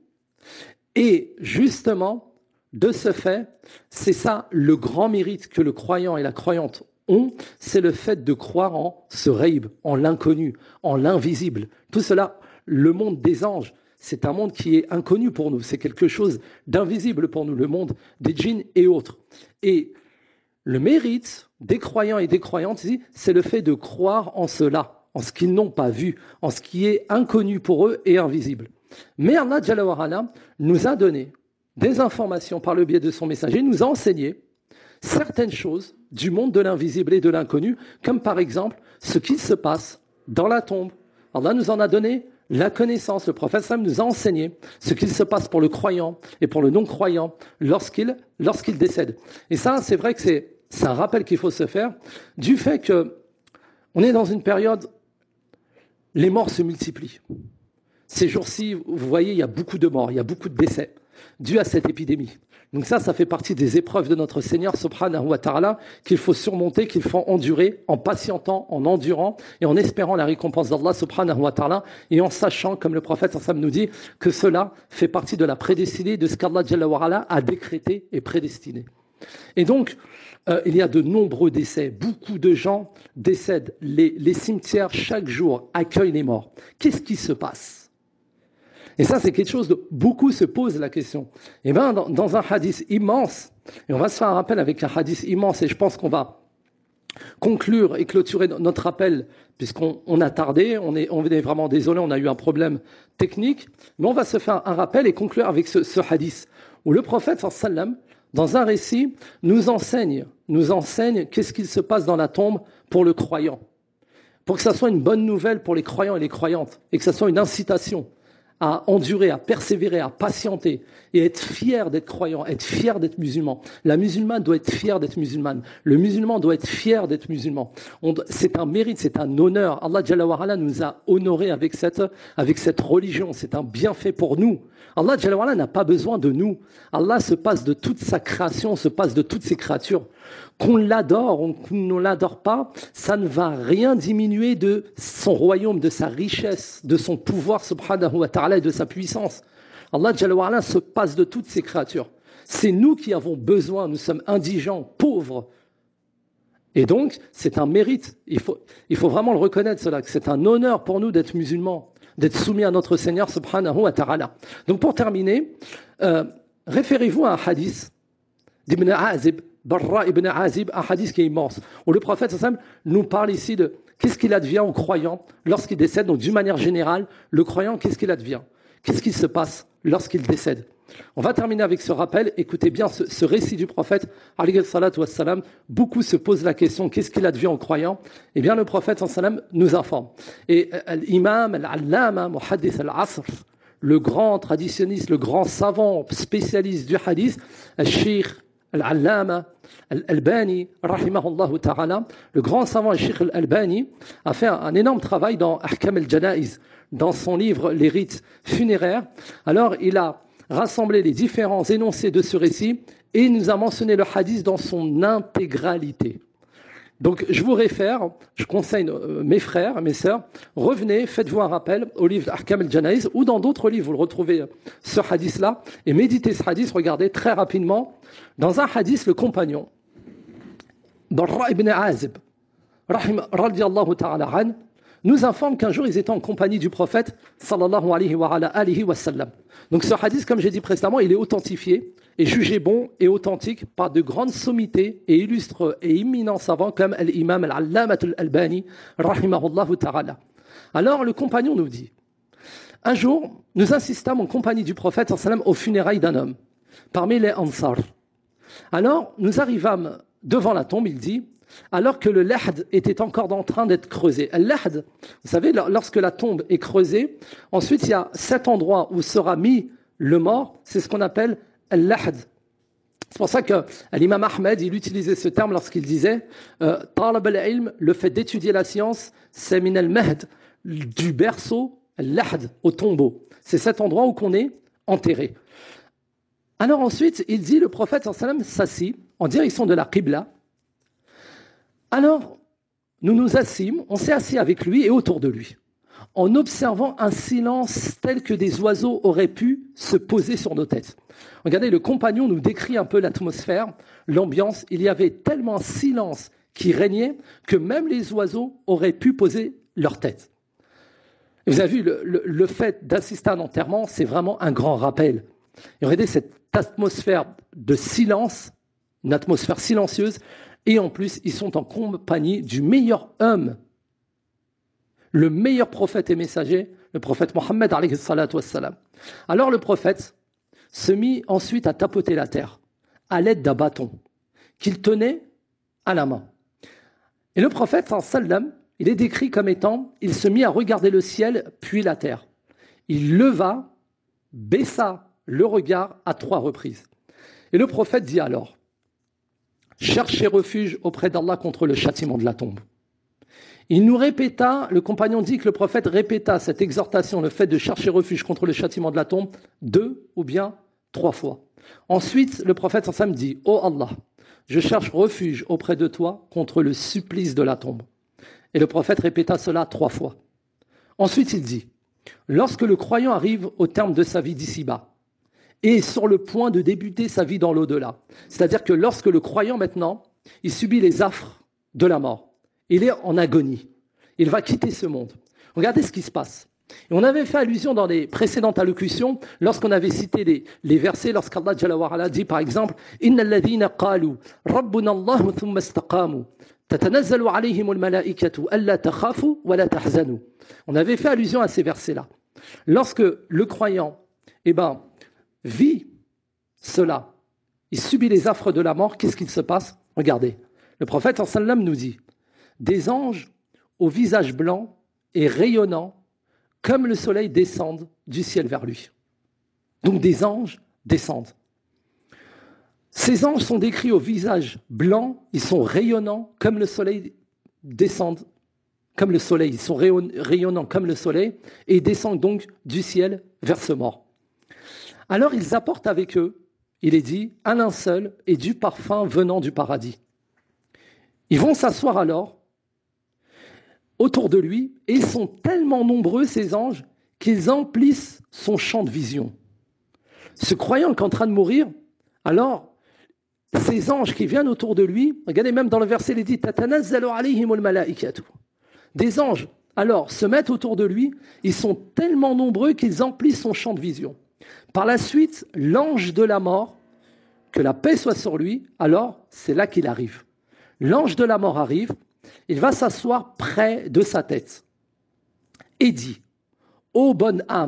S1: Et justement, de ce fait, c'est ça le grand mérite que le croyant et la croyante ont, c'est le fait de croire en ce ghaib, en l'inconnu, en l'invisible. Tout cela, le monde des anges, c'est un monde qui est inconnu pour nous, c'est quelque chose d'invisible pour nous, le monde des djinns et autres. Et le mérite des croyants et des croyantes, c'est le fait de croire en cela, en ce qu'ils n'ont pas vu, en ce qui est inconnu pour eux et invisible. Mais Allah Jalla wa Ala nous a donné des informations par le biais de son messager, nous a enseigné certaines choses du monde de l'invisible et de l'inconnu, comme par exemple ce qui se passe dans la tombe. Allah nous en a donné la connaissance. Le prophète Sam nous a enseigné ce qu'il se passe pour le croyant et pour le non-croyant lorsqu'il, lorsqu'il décède. Et ça, c'est vrai que c'est, c'est un rappel qu'il faut se faire du fait que on est dans une période, les morts se multiplient. Ces jours-ci, vous voyez, il y a beaucoup de morts, il y a beaucoup de décès dus à cette épidémie. Donc ça, ça fait partie des épreuves de notre Seigneur, subhanahu wa ta'ala, qu'il faut surmonter, qu'il faut endurer, en patientant, en endurant, et en espérant la récompense d'Allah, subhanahu wa ta'ala, et en sachant, comme le prophète sallam nous dit, que cela fait partie de la prédestinée, de ce qu'Allah Jalla wa Ala a décrété et prédestiné. Et donc, euh, il y a de nombreux décès, beaucoup de gens décèdent, les, les cimetières, chaque jour, accueillent les morts. Qu'est-ce qui se passe ? Et ça, c'est quelque chose de... Beaucoup se posent la question. Et bien, dans, dans un hadith immense, et on va se faire un rappel avec un hadith immense, et je pense qu'on va conclure et clôturer notre appel, puisqu'on on a tardé, on est, on est vraiment désolé, on a eu un problème technique, mais on va se faire un rappel et conclure avec ce, ce hadith, où le prophète, sallam, dans un récit, nous enseigne, nous enseigne qu'est-ce qu'il se passe dans la tombe pour le croyant. Pour que ça soit une bonne nouvelle pour les croyants et les croyantes, et que ça soit une incitation à endurer, à persévérer, à patienter et être fier d'être croyant, être fier d'être musulman. La musulmane doit être fière d'être musulmane. Le musulman doit être fier d'être musulman. On, c'est un mérite, c'est un honneur. Allah Jalla wa Ala nous a honorés avec cette, avec cette religion. C'est un bienfait pour nous. Allah Jalla wa Ala n'a pas besoin de nous. Allah se passe de toute sa création, se passe de toutes ses créatures. Qu'on l'adore ou qu'on ne l'adore pas, ça ne va rien diminuer de son royaume, de sa richesse, de son pouvoir, subhanahu wa ta'ala, et de sa puissance. Allah Jalla wa Ala se passe de toutes ses créatures. C'est nous qui avons besoin, nous sommes indigents, pauvres. Et donc, c'est un mérite. Il faut, il faut vraiment le reconnaître, cela, que c'est un honneur pour nous d'être musulmans, d'être soumis à notre Seigneur, subhanahu wa ta'ala. Donc, pour terminer, euh, référez-vous à un hadith d'Ibn Azib, Barra ibn Azib, un hadith qui est immense, où le prophète sallallahu alayhi wa sallam nous parle ici de qu'est-ce qu'il advient au croyant lorsqu'il décède. Donc d'une manière générale, le croyant, qu'est-ce qu'il advient? Qu'est-ce qui se passe lorsqu'il décède? On va terminer avec ce rappel. Écoutez bien ce, ce récit du prophète, alayhi salatu wassalam. Beaucoup se posent la question, qu'est-ce qu'il advient au croyant? Eh bien, le prophète sallallahu alayhi wa sallam nous informe. Et euh, l'imam, al-allama, muhaddith al-asr, le grand traditionniste, le grand savant spécialiste du hadith, al-sheikh al-allama al-Albani, rahimahullah ta'ala, le grand savant al-sheikh al-Albani a fait un, un énorme travail dans Ahkam al-Janaiz, dans son livre Les rites funéraires. Alors, il a rassemblé les différents énoncés de ce récit et il nous a mentionné le hadith dans son intégralité. Donc, je vous réfère, je conseille euh, mes frères, mes sœurs, revenez, faites-vous un rappel au livre Ahkam al-Janaiz ou dans d'autres livres, vous le retrouvez, ce hadith-là, et méditez ce hadith, regardez très rapidement. Dans un hadith, le compagnon, Barra ibn Azib, radiyallahu ta'ala an, nous informe qu'un jour, ils étaient en compagnie du prophète, sallallahu alayhi wa ala alihi wa sallam. Donc ce hadith, comme j'ai dit précédemment, il est authentifié et jugé bon et authentique par de grandes sommités et illustres et éminents savants comme l'imam al-Allamat al-Albani, rahimahullahu ta'ala. Alors le compagnon nous dit, un jour, nous insistâmes en compagnie du prophète, sallallahu alayhi wa sallam, aux funérailles d'un homme, parmi les Ansar. Alors, nous arrivâmes devant la tombe, il dit, alors que le lahd était encore en train d'être creusé. Le lahd, vous savez, lorsque la tombe est creusée, ensuite il y a cet endroit où sera mis le mort, c'est ce qu'on appelle le lahd. C'est pour ça que l'imam Ahmed, il utilisait ce terme lorsqu'il disait euh, talab al-ilm, le fait d'étudier la science, c'est min al-mahd, du berceau, al-lahd, au tombeau. C'est cet endroit où qu'on est enterré. Alors ensuite, il dit, le prophète sallallahu alayhi wa sallam s'assit en direction de la Qibla. Alors, nous nous assîmes, on s'est assis avec lui et autour de lui, en observant un silence tel que des oiseaux auraient pu se poser sur nos têtes. Regardez, le compagnon nous décrit un peu l'atmosphère, l'ambiance. Il y avait tellement un silence qui régnait que même les oiseaux auraient pu poser leur tête. Et vous avez vu, le, le, le fait d'assister à un enterrement, c'est vraiment un grand rappel. Et regardez cette atmosphère de silence, une atmosphère silencieuse, et en plus, ils sont en compagnie du meilleur homme, le meilleur prophète et messager, le prophète Mohammed alayhi salatu wassalam. Alors le prophète se mit ensuite à tapoter la terre à l'aide d'un bâton qu'il tenait à la main. Et le prophète sallallahu alayhi wa sallam, il est décrit comme étant, il se mit à regarder le ciel puis la terre. Il leva, baissa le regard à trois reprises. Et le prophète dit alors, cherchez refuge auprès d'Allah contre le châtiment de la tombe. Il nous répéta, le compagnon dit que le prophète répéta cette exhortation, le fait de chercher refuge contre le châtiment de la tombe, deux ou bien trois fois. Ensuite, le prophète sallallahu alayhi wa sallam dit, ô Allah, je cherche refuge auprès de toi contre le supplice de la tombe. Et le prophète répéta cela trois fois. Ensuite, il dit, lorsque le croyant arrive au terme de sa vie d'ici-bas, et est sur le point de débuter sa vie dans l'au-delà. C'est-à-dire que lorsque le croyant maintenant, il subit les affres de la mort, il est en agonie, il va quitter ce monde. Regardez ce qui se passe. Et on avait fait allusion dans les précédentes allocutions, lorsqu'on avait cité les, les versets, lorsqu'Allah Jalla wa Ala dit par exemple « Inna alladhina qalu Rabbuna Allahu thumma istaqamu tatanazzalu alayhim al-mala'ikatu alla takhafu wa la tahzanu » On avait fait allusion à ces versets-là. Lorsque le croyant, eh ben, vit cela, il subit les affres de la mort, qu'est-ce qu'il se passe? Regardez, le prophète sallallahu alayhi wa sallam nous dit, des anges au visage blanc et rayonnant comme le soleil descendent du ciel vers lui. Donc des anges descendent. Ces anges sont décrits au visage blanc, ils sont rayonnants comme le soleil descendent, comme le soleil, ils sont rayonnants comme le soleil et descendent donc du ciel vers ce mort. Alors ils apportent avec eux, il est dit, un linceul et du parfum venant du paradis. Ils vont s'asseoir alors autour de lui et ils sont tellement nombreux, ces anges, qu'ils emplissent son champ de vision. Ce croyant qui est en train de mourir, alors ces anges qui viennent autour de lui, regardez même dans le verset, il est dit « Tatanazzalu alayhimul malaikatu » Des anges, alors, se mettent autour de lui, ils sont tellement nombreux qu'ils emplissent son champ de vision. Par la suite, l'ange de la mort que la paix soit sur lui, alors c'est là qu'il arrive. L'ange de la mort arrive, il va s'asseoir près de sa tête et dit « Ô bonne âme !»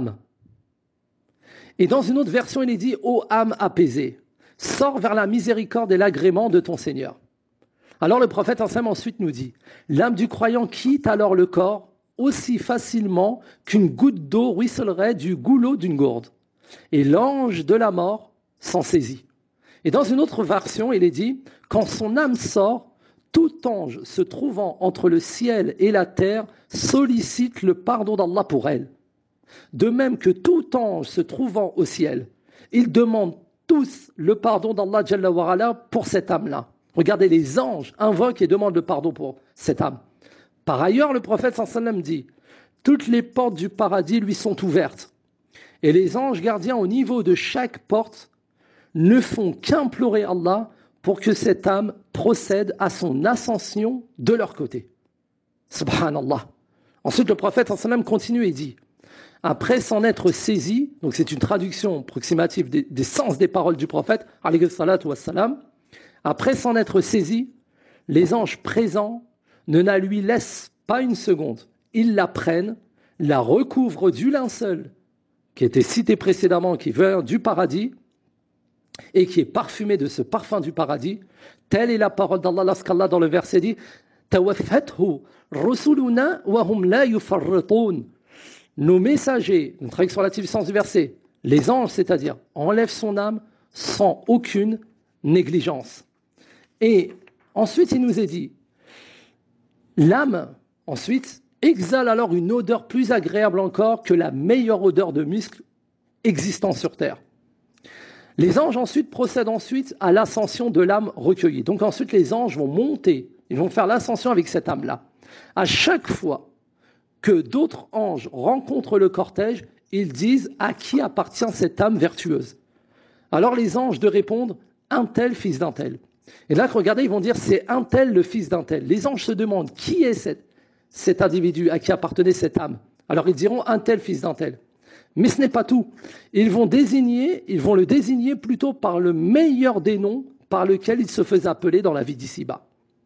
S1: Et dans une autre version, il est dit « Ô âme apaisée, sors vers la miséricorde et l'agrément de ton Seigneur. » Alors le prophète ensuite nous dit « L'âme du croyant quitte alors le corps aussi facilement qu'une goutte d'eau ruisselerait du goulot d'une gourde. Et l'ange de la mort s'en saisit. » Et dans une autre version, il est dit « Quand son âme sort, tout ange se trouvant entre le ciel et la terre sollicite le pardon d'Allah pour elle. De même que tout ange se trouvant au ciel, ils demandent tous le pardon d'Allah Jalla wa Ala pour cette âme-là. » Regardez, les anges invoquent et demandent le pardon pour cette âme. Par ailleurs, le prophète sallallahu alayhi wa sallam dit « Toutes les portes du paradis lui sont ouvertes. Et les anges gardiens au niveau de chaque porte ne font qu'implorer Allah pour que cette âme procède à son ascension de leur côté. » Subhanallah. Ensuite, le prophète sallallahu alayhi wa sallam continue et dit « Après s'en être saisi, donc c'est une traduction approximative des, des sens des paroles du prophète, alayhi salatu wassalam, après s'en être saisi, les anges présents ne la lui laissent pas une seconde. Ils la prennent, la recouvrent du linceul qui était cité précédemment, qui vient du paradis et qui est parfumé de ce parfum du paradis. Telle est la parole d'Allah lorsqu'Allah dans le verset dit « Tawaffathu rusuluna wa hum la yufarritun » Nos messagers, une traduction relative du sens du verset, les anges, c'est-à-dire, enlèvent son âme sans aucune négligence. Et ensuite, il nous est dit, l'âme, ensuite, exhale alors une odeur plus agréable encore que la meilleure odeur de muscle existant sur terre. Les anges ensuite procèdent ensuite à l'ascension de l'âme recueillie. Donc ensuite, les anges vont monter, ils vont faire l'ascension avec cette âme-là. À chaque fois que d'autres anges rencontrent le cortège, ils disent à qui appartient cette âme vertueuse. Alors les anges de répondre, un tel fils d'un tel. Et là, regardez, ils vont dire, c'est un tel le fils d'un tel. Les anges se demandent, qui est cet, cet individu à qui appartenait cette âme? Alors ils diront, un tel fils d'un tel. Mais ce n'est pas tout. Ils vont désigner, ils vont le désigner plutôt par le meilleur des noms par lequel il se faisait appeler dans la vie d'ici-bas.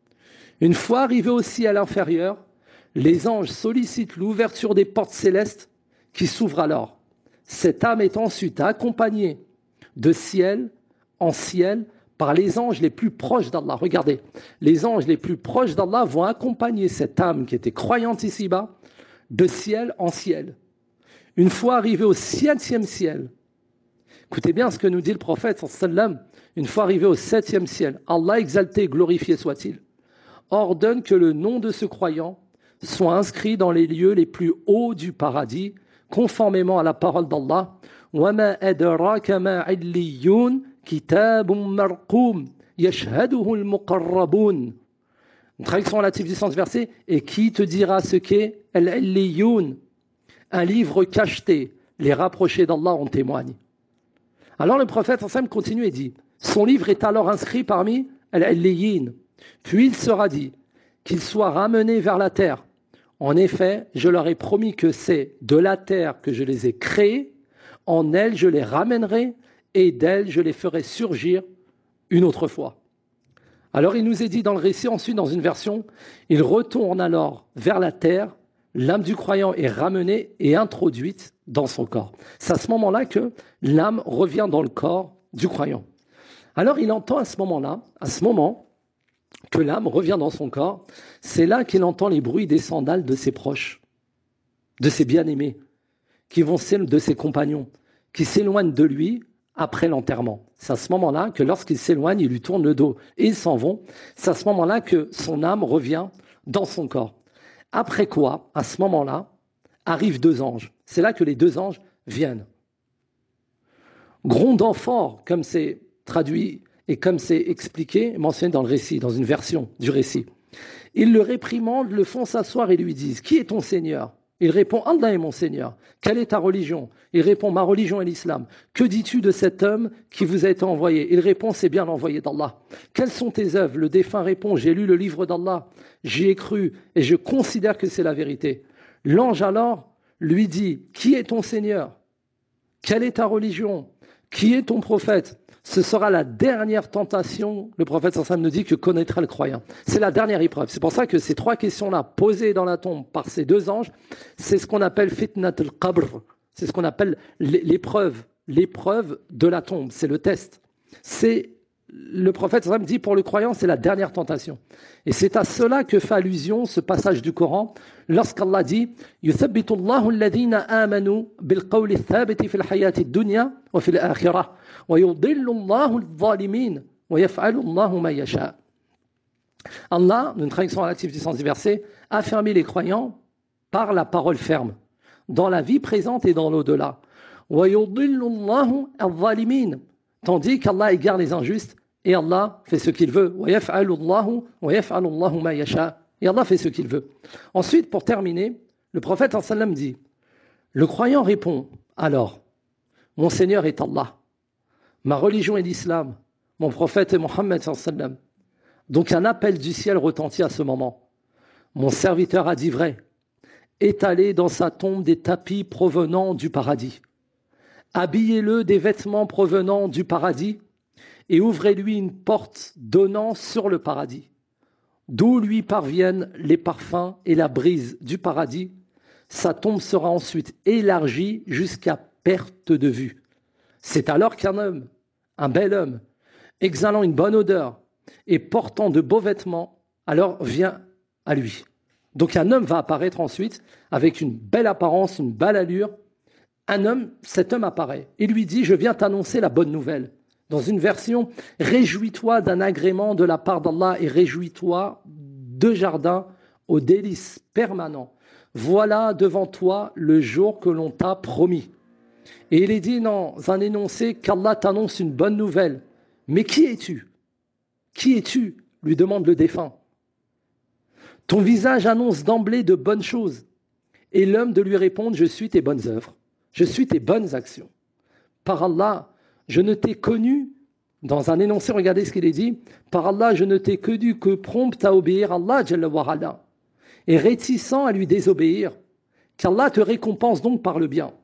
S1: Une fois arrivé au ciel inférieur, les anges sollicitent l'ouverture des portes célestes qui s'ouvrent alors. Cette âme est ensuite accompagnée de ciel en ciel par les anges les plus proches d'Allah. Regardez, les anges les plus proches d'Allah vont accompagner cette âme qui était croyante ici-bas de ciel en ciel. Une fois arrivé au septième ciel, écoutez bien ce que nous dit le prophète sallallahu alayhi wa sallam, une fois arrivé au septième ciel, Allah exalté et glorifié soit-il, ordonne que le nom de ce croyant soit inscrit dans les lieux les plus hauts du paradis, conformément à la parole d'Allah. وَمَا أَدْرَاكَ مَا عِلِّيُّونَ كِتَابٌ مَرْقُومٌ يَشْهَدُهُ الْمُقَرَّبُونَ. Une traduction relative du sens du verset. Et qui te dira ce qu'est Al-Illiyun? Un livre cacheté. Les rapprochés d'Allah en témoignent. Alors le prophète sallam continue et dit, son livre est alors inscrit parmi Al-Illiyin. Puis il sera dit qu'il soit ramené vers la terre. En effet, je leur ai promis que c'est de la terre que je les ai créés, en elle je les ramènerai et d'elle je les ferai surgir une autre fois. Alors il nous est dit dans le récit, ensuite dans une version, il retourne alors vers la terre, l'âme du croyant est ramenée et introduite dans son corps. C'est à ce moment-là que l'âme revient dans le corps du croyant. Alors il entend à ce moment-là, à ce moment, que l'âme revient dans son corps, c'est là qu'il entend les bruits des sandales de ses proches, de ses bien-aimés, qui vont de ses compagnons, qui s'éloignent de lui après l'enterrement. C'est à ce moment-là que lorsqu'ils s'éloignent, ils lui tournent le dos et ils s'en vont. C'est à ce moment-là que son âme revient dans son corps. Après quoi, à ce moment-là, arrivent deux anges. C'est là que les deux anges viennent. Grondant fort, comme c'est traduit et comme c'est expliqué, mentionné dans le récit, dans une version du récit. Ils le réprimandent, le font s'asseoir et lui disent « Qui est ton Seigneur ?» Il répond « Allah est mon Seigneur. » « Quelle est ta religion ?» Il répond « Ma religion est l'islam. » « Que dis-tu de cet homme qui vous a été envoyé ?» Il répond « C'est bien l'envoyé d'Allah. » « Quelles sont tes œuvres ?» Le défunt répond « J'ai lu le livre d'Allah. J'y ai cru et je considère que c'est la vérité. » L'ange alors lui dit « Qui est ton Seigneur ? Quelle est ta religion ? Qui est ton prophète ?» ce sera la dernière tentation, le prophète sallallahu alayhi wa sallam nous dit, que connaîtra le croyant. C'est la dernière épreuve. C'est pour ça que ces trois questions-là, posées dans la tombe par ces deux anges, c'est ce qu'on appelle fitnat al-qabr. C'est ce qu'on appelle l'épreuve, l'épreuve de la tombe. C'est le test. C'est, le prophète sallallahu alayhi wa sallam dit, pour le croyant, c'est la dernière tentation. Et c'est à cela que fait allusion ce passage du Coran, lorsqu'Allah dit « Yuthabbitu Allahu alladhina amanu bilqawli thabiti fil hayati dunya wa fil akhirah wa yudillu Allahu al-zalimin wa yaf'alu Allahu ma yasha » Allah, d'une traduction relative du sens du verset, a affermi les croyants par la parole ferme, dans la vie présente et dans l'au-delà. Wa yudillu Allahu al-zalimin, tandis qu'Allah égare les injustes et Allah fait ce qu'il veut. Wa yaf'alu Allahu wa yaf'alu Allahu ma yasha. Et Allah fait ce qu'il veut. Ensuite, pour terminer, le prophète sallallahu alayhi wa sallam dit, le croyant répond, alors, mon Seigneur est Allah, ma religion est l'islam, mon prophète est Mohammed sallallahu alayhi wa sallam. Donc un appel du ciel retentit à ce moment. Mon serviteur a dit vrai, étalez dans sa tombe des tapis provenant du paradis. Habillez-le des vêtements provenant du paradis et ouvrez-lui une porte donnant sur le paradis, d'où lui parviennent les parfums et la brise du paradis. Sa tombe sera ensuite élargie jusqu'à perte de vue. C'est alors qu'un homme, un bel homme, exhalant une bonne odeur et portant de beaux vêtements, alors vient à lui. Donc un homme va apparaître ensuite avec une belle apparence, une belle allure. Un homme, cet homme apparaît et lui dit « Je viens t'annoncer la bonne nouvelle ». Dans une version, réjouis-toi d'un agrément de la part d'Allah et réjouis-toi de jardins aux délices permanents. Voilà devant toi le jour que l'on t'a promis. Et il est dit dans un énoncé qu'Allah t'annonce une bonne nouvelle. Mais qui es-tu? Qui es-tu? Lui demande le défunt. Ton visage annonce d'emblée de bonnes choses. Et l'homme de lui répondre, je suis tes bonnes œuvres, je suis tes bonnes actions. Par Allah, je ne t'ai connu, dans un énoncé, regardez ce qu'il est dit, par Allah, je ne t'ai connu que prompt à obéir à Allah, Jalla wa ala, et réticent à lui désobéir, qu'Allah te récompense donc par le bien.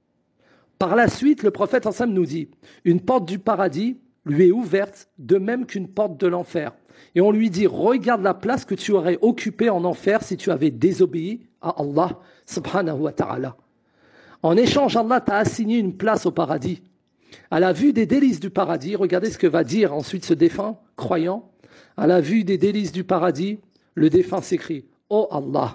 S1: Par la suite, le prophète sallallahu alayhi wa sallam nous dit, une porte du paradis lui est ouverte, de même qu'une porte de l'enfer. Et on lui dit, regarde la place que tu aurais occupée en enfer si tu avais désobéi à Allah, subhanahu wa ta'ala. En échange, Allah t'a assigné une place au paradis. À la vue des délices du paradis, regardez ce que va dire ensuite ce défunt croyant. À la vue des délices du paradis, le défunt s'écrie, « Oh Allah,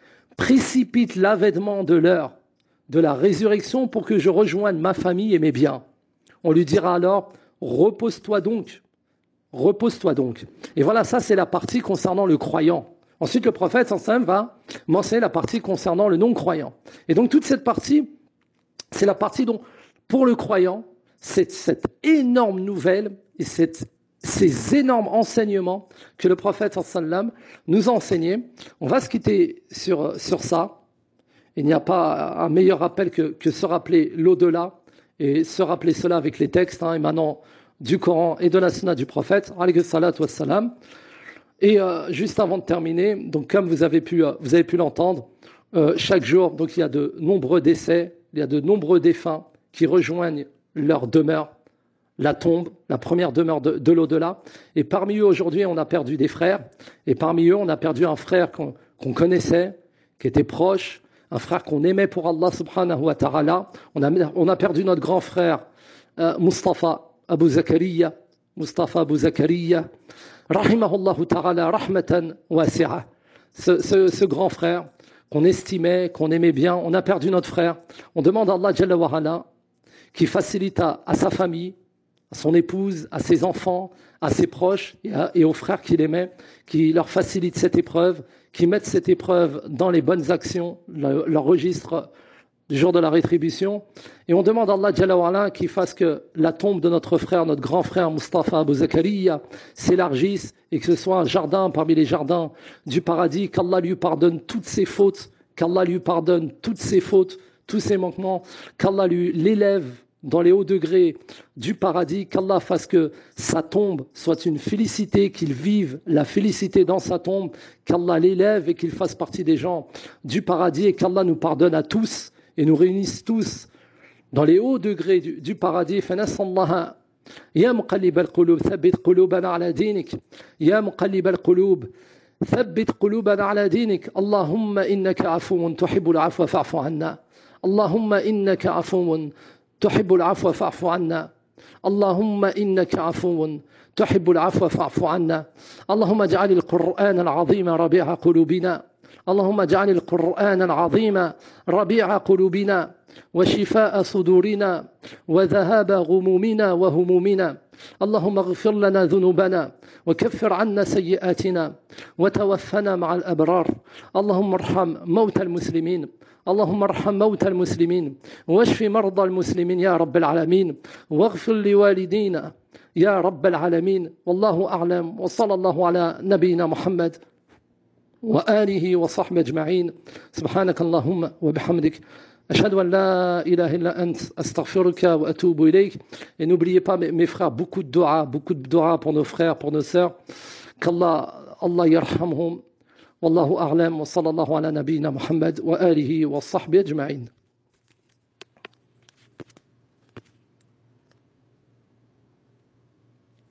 S1: précipite l'avènement de l'heure de la résurrection pour que je rejoigne ma famille et mes biens. » On lui dira alors, « Repose-toi donc, repose-toi donc. » Et voilà, ça c'est la partie concernant le croyant. Ensuite, le prophète sallallahu alayhi wa sallam va mentionner la partie concernant le non-croyant. Et donc toute cette partie, c'est la partie dont, pour le croyant, c'est cette énorme nouvelle et cette, ces énormes enseignements que le prophète sallallahu alayhi wa sallam nous a enseignés. On va se quitter sur, sur ça. Il n'y a pas un meilleur rappel que, que se rappeler l'au-delà et se rappeler cela avec les textes hein, émanant du Coran et de la sunna du prophète, alayhi salatu wassalam. Et euh, juste avant de terminer, donc comme vous avez pu, euh, vous avez pu l'entendre, euh, chaque jour, donc il y a de nombreux décès, il y a de nombreux défunts qui rejoignent leur demeure, la tombe, la première demeure de, de l'au-delà. Et parmi eux, aujourd'hui, on a perdu des frères. Et parmi eux, on a perdu un frère qu'on qu'on connaissait, qui était proche, un frère qu'on aimait pour Allah subhanahu wa ta'ala. On a, on a perdu notre grand frère, euh, Mustafa Abu Zakaria, Mustafa Abu Zakaria, rahimahullahu ta'ala, rahmatan wasi'a. Ce, ce, ce grand frère qu'on estimait, qu'on aimait bien, on a perdu notre frère. On demande à Allah Jalla wa ala qui facilite à, à sa famille, à son épouse, à ses enfants, à ses proches et, à, et aux frères qu'il aimait, qui leur facilite cette épreuve, qui mettent cette épreuve dans les bonnes actions, le, leur registre du jour de la rétribution. Et on demande à Allah Jalla wa ala qu'il fasse que la tombe de notre frère, notre grand frère Mustafa Abu Zakaria s'élargisse et que ce soit un jardin parmi les jardins du paradis, qu'Allah lui pardonne toutes ses fautes, qu'Allah lui pardonne toutes ses fautes, tous ses manquements, qu'Allah lui l'élève dans les hauts degrés du paradis, qu'Allah fasse que sa tombe soit une félicité, qu'il vive la félicité dans sa tombe, qu'Allah l'élève et qu'il fasse partie des gens du paradis et qu'Allah nous pardonne à tous et nous réunisse tous dans les hauts degrés du, du paradis. فنسأل الله يا مقلب القلوب ثبت قلوبنا على دينك يا مقلب القلوب ثبت قلوبنا على دينك اللهم إنك عفو تحب العفو فاعف عنا اللهم إنك عفو تحب العفو فاعف عنا اللهم إنك عفو تحب العفو فاعف عنا اللهم اجعل القرآن العظيم ربيع قلوبنا اللهم اجعل القرآن العظيم ربيع قلوبنا وشفاء صدورنا وذهاب غمومنا وهمومنا اللهم اغفر لنا ذنوبنا وكفر عنا سيئاتنا وتوفنا مع الأبرار اللهم ارحم موتى المسلمين اللهم ارحم موتى المسلمين واشف مرضى المسلمين يا رب العالمين واغفر لوالدينا يا رب العالمين والله أعلم وصلى الله على نبينا محمد وآله وصحبه أجمعين سبحانك اللهم وبحمدك أشهد أن لا إله إلا أنت أستغفرك وأتوب إليك. Et n'oubliez pas mes, mes frères, beaucoup de dua, beaucoup de dua pour nos frères, pour nos sœurs. Qu'Allah Allah yarhamhum. Wallahu a'lam wa sallallahu ala nabiyyina Muhammad wa alihi wa sahbihi ajma'in.